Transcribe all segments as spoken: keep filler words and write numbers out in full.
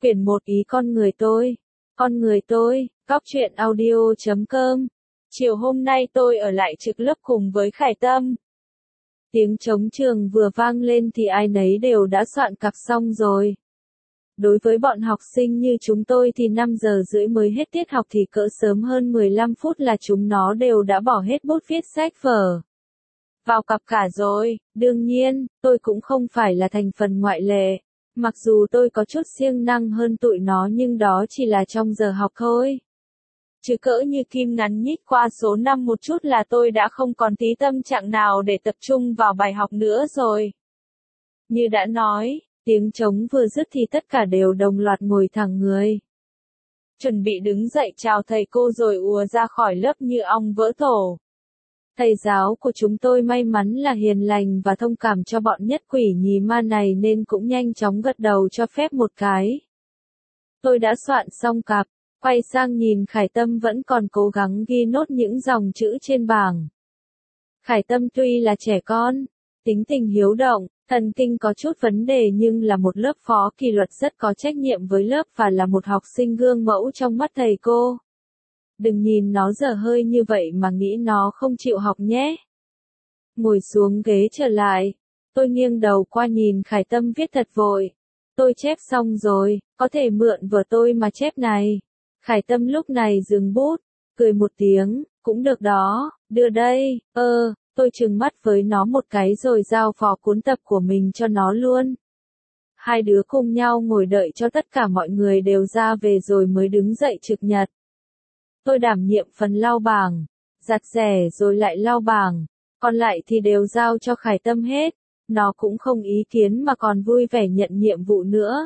Quyển một ý con người tôi. Con người tôi, Cóc truyện audio chấm com. Chiều hôm nay tôi ở lại trực lớp cùng với Khải Tâm. Tiếng trống trường vừa vang lên thì ai nấy đều đã soạn cặp xong rồi. Đối với bọn học sinh như chúng tôi thì năm giờ rưỡi mới hết tiết học thì cỡ sớm hơn mười lăm phút là chúng nó đều đã bỏ hết bút viết sách vở vào cặp cả rồi. Đương nhiên, tôi cũng không phải là thành phần ngoại lệ. Mặc dù tôi có chút siêng năng hơn tụi nó nhưng đó chỉ là trong giờ học thôi. Chứ cỡ như kim ngắn nhích qua số năm một chút là tôi đã không còn tí tâm trạng nào để tập trung vào bài học nữa rồi. Như đã nói, tiếng trống vừa dứt thì tất cả đều đồng loạt ngồi thẳng người. Chuẩn bị đứng dậy chào thầy cô rồi ùa ra khỏi lớp như ong vỡ tổ. Thầy giáo của chúng tôi may mắn là hiền lành và thông cảm cho bọn nhất quỷ nhì ma này nên cũng nhanh chóng gật đầu cho phép một cái. Tôi đã soạn xong cặp, quay sang nhìn Khải Tâm vẫn còn cố gắng ghi nốt những dòng chữ trên bảng. Khải Tâm tuy là trẻ con, tính tình hiếu động, thần kinh có chút vấn đề nhưng là một lớp phó kỷ luật rất có trách nhiệm với lớp và là một học sinh gương mẫu trong mắt thầy cô. Đừng nhìn nó dở hơi như vậy mà nghĩ nó không chịu học nhé. Ngồi xuống ghế trở lại, tôi nghiêng đầu qua nhìn Khải Tâm viết thật vội. Tôi chép xong rồi, có thể mượn vở tôi mà chép này. Khải Tâm lúc này dừng bút, cười một tiếng, cũng được đó, đưa đây, ơ, tôi trừng mắt với nó một cái rồi giao phó cuốn tập của mình cho nó luôn. Hai đứa cùng nhau ngồi đợi cho tất cả mọi người đều ra về rồi mới đứng dậy trực nhật. Tôi đảm nhiệm phần lau bảng, giặt rẻ rồi lại lau bảng, còn lại thì đều giao cho Khải Tâm hết, nó cũng không ý kiến mà còn vui vẻ nhận nhiệm vụ nữa.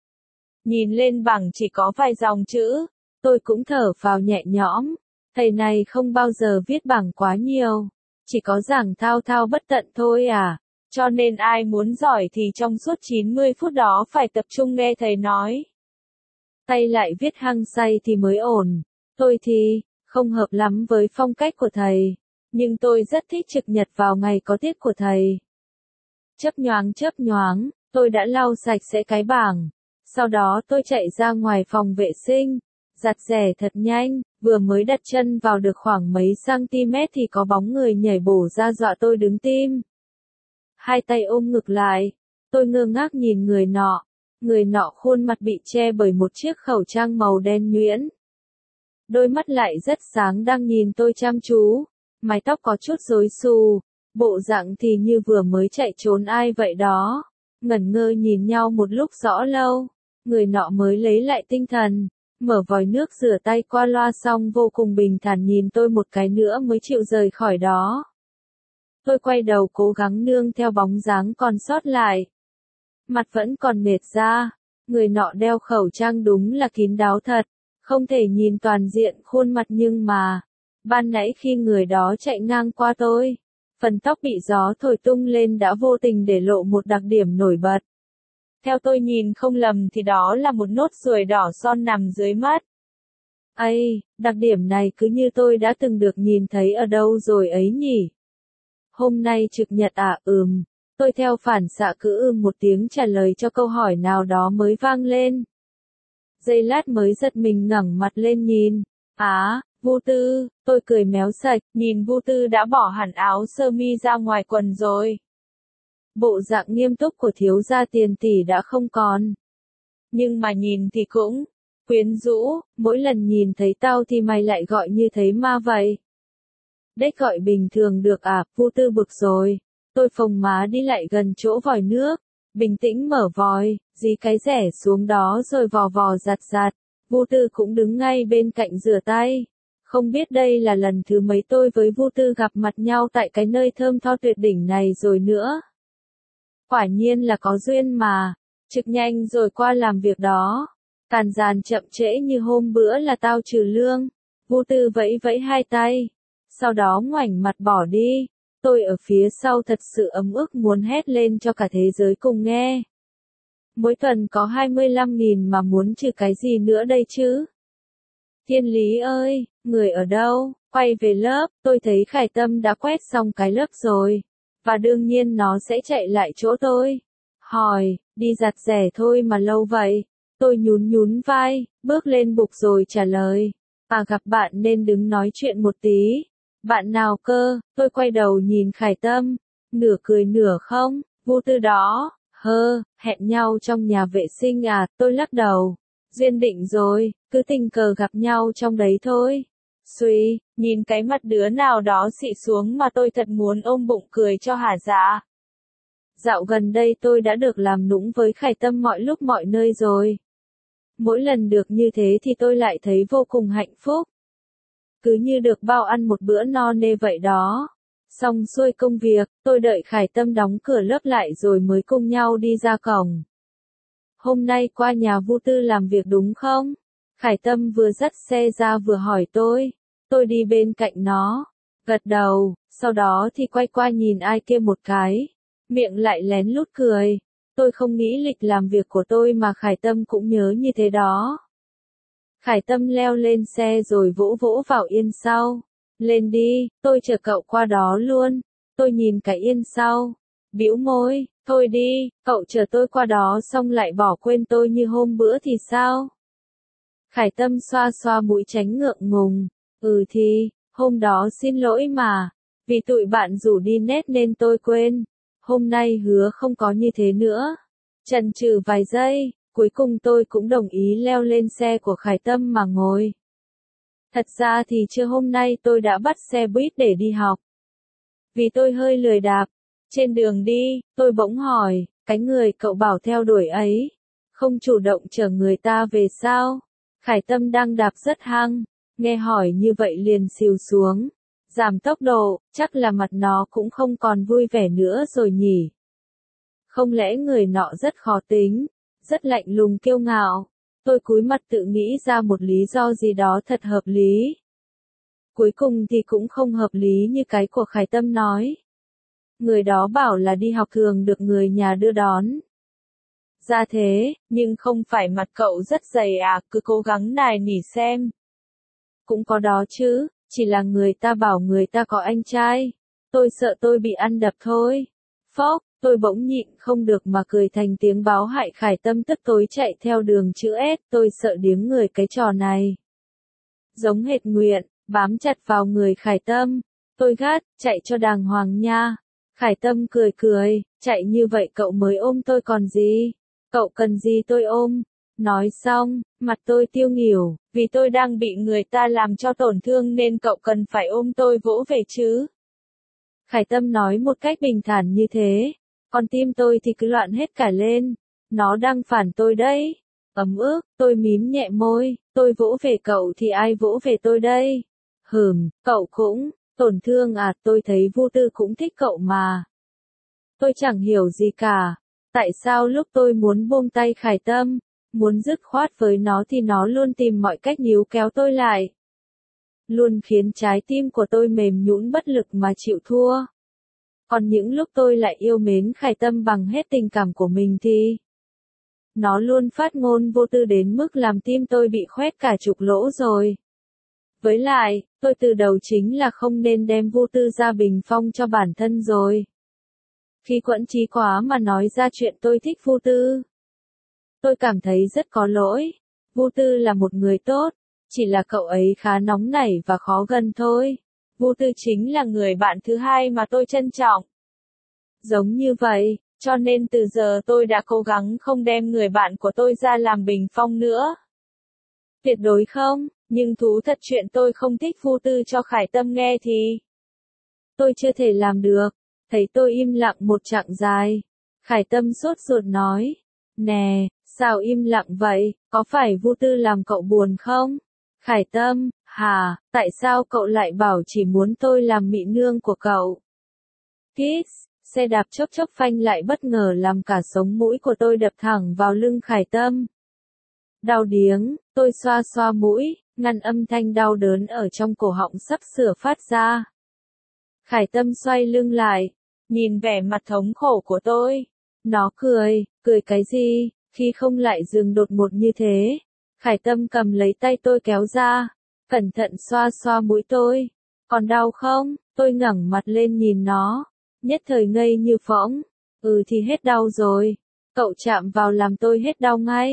Nhìn lên bảng chỉ có vài dòng chữ, tôi cũng thở phào nhẹ nhõm, thầy này không bao giờ viết bảng quá nhiều, chỉ có giảng thao thao bất tận thôi à, cho nên ai muốn giỏi thì trong suốt chín mươi phút đó phải tập trung nghe thầy nói. Tay lại viết hăng say thì mới ổn. Tôi thì, không hợp lắm với phong cách của thầy, nhưng tôi rất thích trực nhật vào ngày có tiết của thầy. Chớp nhoáng chớp nhoáng, tôi đã lau sạch sẽ cái bảng, sau đó tôi chạy ra ngoài phòng vệ sinh, giặt rẻ thật nhanh, vừa mới đặt chân vào được khoảng mấy cm thì có bóng người nhảy bổ ra dọa tôi đứng tim. Hai tay ôm ngực lại, tôi ngơ ngác nhìn người nọ, người nọ khuôn mặt bị che bởi một chiếc khẩu trang màu đen nhuyễn. Đôi mắt lại rất sáng đang nhìn tôi chăm chú, mái tóc có chút rối xù, bộ dạng thì như vừa mới chạy trốn ai vậy đó. Ngẩn ngơ nhìn nhau một lúc rõ lâu, người nọ mới lấy lại tinh thần, mở vòi nước rửa tay qua loa xong vô cùng bình thản nhìn tôi một cái nữa mới chịu rời khỏi đó. Tôi quay đầu cố gắng nương theo bóng dáng còn sót lại. Mặt vẫn còn mệt ra, người nọ đeo khẩu trang đúng là kín đáo thật. Không thể nhìn toàn diện khuôn mặt nhưng mà, ban nãy khi người đó chạy ngang qua tôi, phần tóc bị gió thổi tung lên đã vô tình để lộ một đặc điểm nổi bật. Theo tôi nhìn không lầm thì đó là một nốt ruồi đỏ son nằm dưới mắt. Ây, đặc điểm này cứ như tôi đã từng được nhìn thấy ở đâu rồi ấy nhỉ? Hôm nay trực nhật à? Ừm, tôi theo phản xạ cứ ừm một tiếng trả lời cho câu hỏi nào đó mới vang lên. Giây lát mới giật mình ngẩng mặt lên nhìn. Á, Vu Tư, tôi cười méo sạch, nhìn Vu Tư đã bỏ hẳn áo sơ mi ra ngoài quần rồi. Bộ dạng nghiêm túc của thiếu gia tiền tỷ đã không còn. Nhưng mà nhìn thì cũng quyến rũ, mỗi lần nhìn thấy tao thì mày lại gọi như thấy ma vậy. Đếch gọi bình thường được à? Vu Tư bực rồi. Tôi phồng má đi lại gần chỗ vòi nước. Bình tĩnh mở vòi, dí cái rẻ xuống đó rồi vò vò giặt giặt. Vu Tư cũng đứng ngay bên cạnh rửa tay. Không biết đây là lần thứ mấy tôi với Vu Tư gặp mặt nhau tại cái nơi thơm tho tuyệt đỉnh này rồi nữa. Quả nhiên là có duyên mà. Trực nhanh rồi qua làm việc đó. Càn dàn chậm trễ như hôm bữa là tao trừ lương. Vu Tư vẫy vẫy hai tay. Sau đó ngoảnh mặt bỏ đi. Tôi ở phía sau thật sự ấm ức muốn hét lên cho cả thế giới cùng nghe. Mỗi tuần có hai mươi lăm nghìn mà muốn trừ cái gì nữa đây chứ? Thiên Lý ơi, người ở đâu? Quay về lớp, tôi thấy Khải Tâm đã quét xong cái lớp rồi. Và đương nhiên nó sẽ chạy lại chỗ tôi. Hỏi, đi giặt rẻ thôi mà lâu vậy. Tôi nhún nhún vai, bước lên bục rồi trả lời. À gặp bạn nên đứng nói chuyện một tí. Bạn nào cơ? Tôi quay đầu nhìn Khải Tâm. Nửa cười nửa không, Vu Tư đó. Hơ, hẹn nhau trong nhà vệ sinh à, tôi lắc đầu. Duyên định rồi, cứ tình cờ gặp nhau trong đấy thôi. Suy, nhìn cái mặt đứa nào đó xị xuống mà tôi thật muốn ôm bụng cười cho hả dạ. Dạo gần đây tôi đã được làm nũng với Khải Tâm mọi lúc mọi nơi rồi. Mỗi lần được như thế thì tôi lại thấy vô cùng hạnh phúc. Cứ như được bao ăn một bữa no nê vậy đó. Xong xuôi công việc, tôi đợi Khải Tâm đóng cửa lớp lại rồi mới cùng nhau đi ra cổng. Hôm nay qua nhà Vu Tư làm việc đúng không? Khải Tâm vừa dắt xe ra vừa hỏi tôi. Tôi đi bên cạnh nó. Gật đầu, sau đó thì quay qua nhìn ai kia một cái. Miệng lại lén lút cười. Tôi không nghĩ lịch làm việc của tôi mà Khải Tâm cũng nhớ như thế đó. Khải Tâm leo lên xe rồi vỗ vỗ vào yên sau. Lên đi, tôi chờ cậu qua đó luôn. Tôi nhìn cái yên sau. Bĩu môi, thôi đi, cậu chờ tôi qua đó xong lại bỏ quên tôi như hôm bữa thì sao? Khải Tâm xoa xoa mũi tránh ngượng ngùng. Ừ thì, hôm đó xin lỗi mà. Vì tụi bạn rủ đi net nên tôi quên. Hôm nay hứa không có như thế nữa. Chần chừ vài giây, cuối cùng tôi cũng đồng ý leo lên xe của Khải Tâm mà ngồi. Thật ra thì trưa hôm nay tôi đã bắt xe buýt để đi học. Vì tôi hơi lười đạp. Trên đường đi, tôi bỗng hỏi, cái người cậu bảo theo đuổi ấy, không chủ động chở người ta về sao? Khải Tâm đang đạp rất hăng, nghe hỏi như vậy liền xìu xuống. Giảm tốc độ, chắc là mặt nó cũng không còn vui vẻ nữa rồi nhỉ. Không lẽ người nọ rất khó tính, rất lạnh lùng kiêu ngạo. Tôi cúi mặt tự nghĩ ra một lý do gì đó thật hợp lý. Cuối cùng thì cũng không hợp lý như cái của Khải Tâm nói. Người đó bảo là đi học thường được người nhà đưa đón. Ra thế, nhưng không phải mặt cậu rất dày à, cứ cố gắng nài nỉ xem. Cũng có đó chứ, chỉ là người ta bảo người ta có anh trai. Tôi sợ tôi bị ăn đập thôi. Phốc, tôi bỗng nhịn không được mà cười thành tiếng báo hại. Khải Tâm tức tối chạy theo đường chữ S, tôi sợ điếng người cái trò này. Giống hệt Nguyện, bám chặt vào người Khải Tâm. Tôi gắt, chạy cho đàng hoàng nha. Khải Tâm cười cười, chạy như vậy cậu mới ôm tôi còn gì? Cậu cần gì tôi ôm? Nói xong, mặt tôi tiêu nghỉu, vì tôi đang bị người ta làm cho tổn thương nên cậu cần phải ôm tôi vỗ về chứ. Khải Tâm nói một cách bình thản như thế, còn tim tôi thì cứ loạn hết cả lên. Nó đang phản tôi đấy. Ấm ức, tôi mím nhẹ môi, tôi vỗ về cậu thì ai vỗ về tôi đây? Hừm, cậu cũng, tổn thương à, tôi thấy Vu Tư cũng thích cậu mà. Tôi chẳng hiểu gì cả. Tại sao lúc tôi muốn buông tay Khải Tâm, muốn dứt khoát với nó thì nó luôn tìm mọi cách níu kéo tôi lại. Luôn khiến trái tim của tôi mềm nhũn bất lực mà chịu thua. Còn những lúc tôi lại yêu mến Khải Tâm bằng hết tình cảm của mình thì nó luôn phát ngôn vô tư đến mức làm tim tôi bị khoét cả chục lỗ rồi. Với lại, tôi từ đầu chính là không nên đem Vu Tư ra bình phong cho bản thân rồi. Khi quẫn trí quá mà nói ra chuyện tôi thích Vu Tư. Tôi cảm thấy rất có lỗi. Vu Tư là một người tốt, chỉ là cậu ấy khá nóng nảy và khó gần thôi. Vu Tư chính là người bạn thứ hai mà tôi trân trọng. Giống như vậy, cho nên từ giờ tôi đã cố gắng không đem người bạn của tôi ra làm bình phong nữa. Tuyệt đối không, nhưng thú thật chuyện tôi không thích Vu Tư cho Khải Tâm nghe thì tôi chưa thể làm được. Thấy tôi im lặng một chặng dài, Khải Tâm sốt ruột nói, nè, sao im lặng vậy, có phải Vu Tư làm cậu buồn không? Khải Tâm, hả, tại sao cậu lại bảo chỉ muốn tôi làm mị nương của cậu? Kiss, xe đạp chốc chốc phanh lại bất ngờ làm cả sống mũi của tôi đập thẳng vào lưng Khải Tâm. Đau điếng, tôi xoa xoa mũi, ngăn âm thanh đau đớn ở trong cổ họng sắp sửa phát ra. Khải Tâm xoay lưng lại, nhìn vẻ mặt thống khổ của tôi. Nó cười, cười cái gì, khi không lại dừng đột ngột như thế. Khải Tâm cầm lấy tay tôi kéo ra, cẩn thận xoa xoa mũi tôi. Còn đau không? Tôi ngẩng mặt lên nhìn nó, nhất thời ngây như phỗng. Ừ thì hết đau rồi. Cậu chạm vào làm tôi hết đau ngay.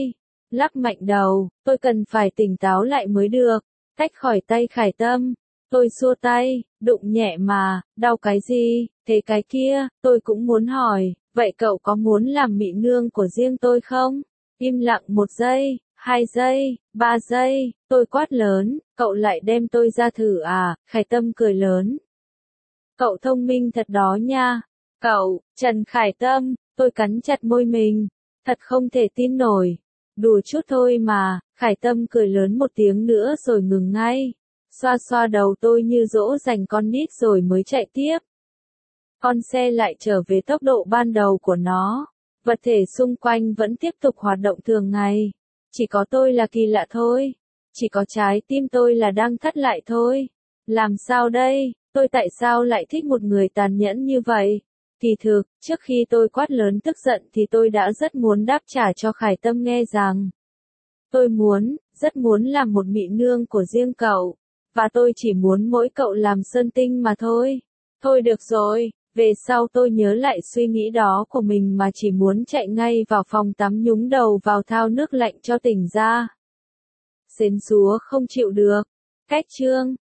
lắc mạnh đầu, tôi cần phải tỉnh táo lại mới được. Tách khỏi tay Khải Tâm. Tôi xua tay, đụng nhẹ mà, đau cái gì, thế cái kia, tôi cũng muốn hỏi, vậy cậu có muốn làm mị nương của riêng tôi không? Im lặng một giây, hai giây, ba giây, tôi quát lớn, cậu lại đem tôi ra thử à, Khải Tâm cười lớn. Cậu thông minh thật đó nha. Cậu, Trần Khải Tâm, tôi cắn chặt môi mình, thật không thể tin nổi. Đùa chút thôi mà, Khải Tâm cười lớn một tiếng nữa rồi ngừng ngay. Xoa xoa đầu tôi như dỗ dành con nít rồi mới chạy tiếp. Con xe lại trở về tốc độ ban đầu của nó. Vật thể xung quanh vẫn tiếp tục hoạt động thường ngày. Chỉ có tôi là kỳ lạ thôi. Chỉ có trái tim tôi là đang thắt lại thôi. Làm sao đây? Tôi tại sao lại thích một người tàn nhẫn như vậy? Kỳ thực, trước khi tôi quát lớn tức giận thì tôi đã rất muốn đáp trả cho Khải Tâm nghe rằng tôi muốn, rất muốn làm một mị nương của riêng cậu. Và tôi chỉ muốn mỗi cậu làm sơn tinh mà thôi. Thôi được rồi, về sau tôi nhớ lại suy nghĩ đó của mình mà chỉ muốn chạy ngay vào phòng tắm nhúng đầu vào thao nước lạnh cho tỉnh ra. Sến súa không chịu được. Cách chương